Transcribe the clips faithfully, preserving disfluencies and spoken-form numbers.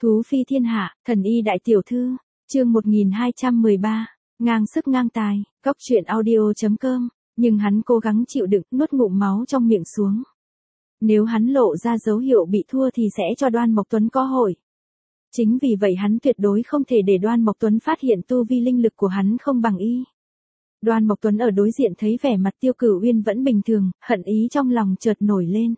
Thú phi thiên hạ, thần y đại tiểu thư, chương một nghìn hai trăm mười ba, ngang sức ngang tài, cốc truyện audio.com, nhưng hắn cố gắng chịu đựng, nuốt ngụm máu trong miệng xuống. Nếu hắn lộ ra dấu hiệu bị thua thì sẽ cho Đoan Mộc Tuấn có hội. Chính vì vậy hắn tuyệt đối không thể để Đoan Mộc Tuấn phát hiện tu vi linh lực của hắn không bằng y. Đoan Mộc Tuấn ở đối diện thấy vẻ mặt Tiêu Cửu Uyên vẫn bình thường, hận ý trong lòng chợt nổi lên.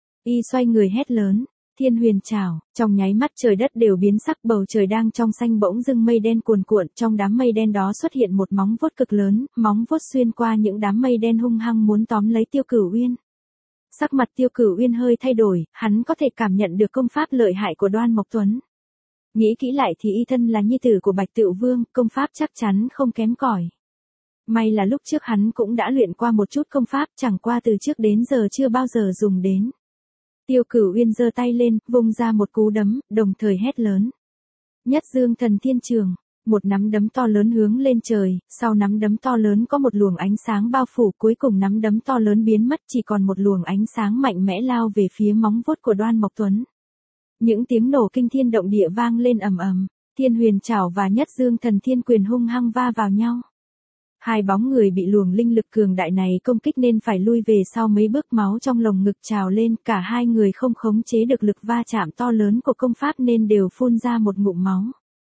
Y xoay người hét lớn, Thiên Huyền Trảo, trong nháy mắt trời đất đều biến sắc, bầu trời đang trong xanh bỗng dưng mây đen cuồn cuộn, trong đám mây đen đó xuất hiện một móng vuốt cực lớn, móng vuốt xuyên qua những đám mây đen hung hăng muốn tóm lấy Tiêu Cửu Uyên. Sắc mặt Tiêu Cửu Uyên hơi thay đổi, hắn có thể cảm nhận được công pháp lợi hại của Đoan Mộc Tuấn. Nghĩ kỹ lại thì y thân là nhi tử của Bạch Tựu Vương, công pháp chắc chắn không kém cỏi. May là lúc trước hắn cũng đã luyện qua một chút công pháp, chẳng qua từ trước đến giờ chưa bao giờ dùng đến. Tiêu Cửu Uyên giơ tay lên, vung ra một cú đấm, đồng thời hét lớn. Nhất Dương Thần Thiên Trường, một nắm đấm to lớn hướng lên trời, sau nắm đấm to lớn có một luồng ánh sáng bao phủ, cuối cùng nắm đấm to lớn biến mất, chỉ còn một luồng ánh sáng mạnh mẽ lao về phía móng vuốt của Đoan Mộc Tuấn. Những tiếng nổ kinh thiên động địa vang lên ầm ầm, Thiên Huyền Trảo và Nhất Dương Thần Thiên Quyền hung hăng va vào nhau. Hai bóng người bị luồng linh lực cường đại này công kích nên phải lui về sau mấy bước, máu trong lồng ngực trào lên, cả hai người không khống chế được lực va chạm to lớn của công pháp nên đều phun ra một ngụm máu.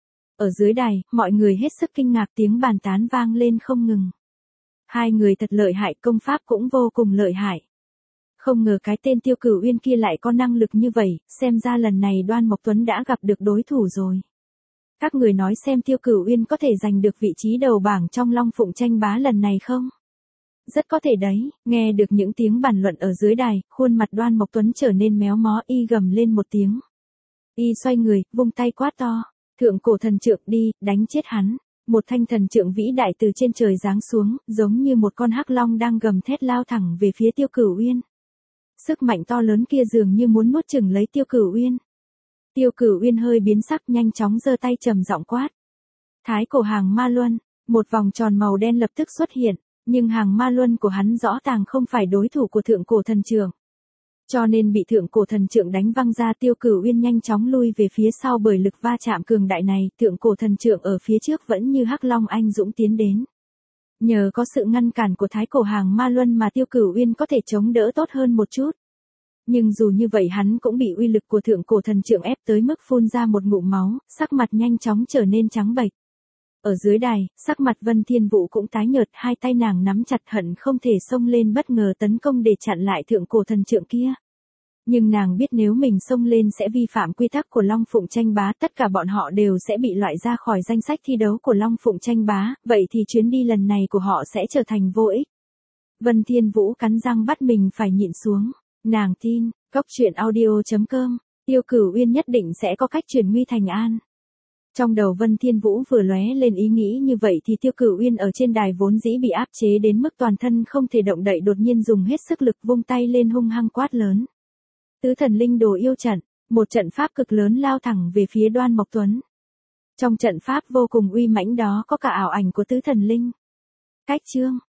Ở dưới đài, mọi người hết sức kinh ngạc, tiếng bàn tán vang lên không ngừng. Hai người thật lợi hại, công pháp cũng vô cùng lợi hại. Không ngờ cái tên Tiêu Cửu Uyên kia lại có năng lực như vậy, xem ra lần này Đoan Mộc Tuấn đã gặp được đối thủ rồi. Các người nói xem Tiêu Cửu Uyên có thể giành được vị trí đầu bảng trong Long Phụng tranh bá lần này không? Rất có thể đấy. Nghe được những tiếng bàn luận ở dưới đài, khuôn mặt Đoan Mộc Tuấn trở nên méo mó, y gầm lên một tiếng. Y xoay người, vung tay quát to, thượng cổ thần trượng đi, đánh chết hắn. Một thanh thần trượng vĩ đại từ trên trời giáng xuống, giống như một con hắc long đang gầm thét lao thẳng về phía Tiêu Cửu Uyên. Sức mạnh to lớn kia dường như muốn nuốt chửng lấy Tiêu Cửu Uyên. Tiêu Cửu Uyên hơi biến sắc, nhanh chóng giơ tay trầm giọng quát. Thái cổ hàng ma luân, một vòng tròn màu đen lập tức xuất hiện, nhưng hàng ma luân của hắn rõ ràng không phải đối thủ của thượng cổ thần trượng. Cho nên bị thượng cổ thần trượng đánh văng ra, Tiêu Cửu Uyên nhanh chóng lui về phía sau bởi lực va chạm cường đại này, thượng cổ thần trượng ở phía trước vẫn như hắc long anh dũng tiến đến. Nhờ có sự ngăn cản của thái cổ hàng ma luân mà Tiêu Cửu Uyên có thể chống đỡ tốt hơn một chút. Nhưng dù như vậy hắn cũng bị uy lực của thượng cổ thần trượng ép tới mức phun ra một ngụm máu, sắc mặt nhanh chóng trở nên trắng bệch. Ở dưới đài, sắc mặt Vân Thiên Vũ cũng tái nhợt, hai tay nàng nắm chặt hận không thể xông lên bất ngờ tấn công để chặn lại thượng cổ thần trượng kia. Nhưng nàng biết nếu mình xông lên sẽ vi phạm quy tắc của Long Phụng tranh bá, tất cả bọn họ đều sẽ bị loại ra khỏi danh sách thi đấu của Long Phụng tranh bá, vậy thì chuyến đi lần này của họ sẽ trở thành vô ích. Vân Thiên Vũ cắn răng bắt mình phải nhịn xuống. Nàng tin, cốc truyện audio.com, Tiêu Cửu Uyên nhất định sẽ có cách chuyển nguy thành an. Trong đầu Vân Thiên Vũ vừa lóe lên ý nghĩ như vậy thì Tiêu Cửu Uyên ở trên đài vốn dĩ bị áp chế đến mức toàn thân không thể động đậy đột nhiên dùng hết sức lực vung tay lên hung hăng quát lớn. Tứ thần linh đồ yêu trận, một trận pháp cực lớn lao thẳng về phía Đoan Mộc Tuấn. Trong trận pháp vô cùng uy mãnh đó có cả ảo ảnh của tứ thần linh. Cách chương,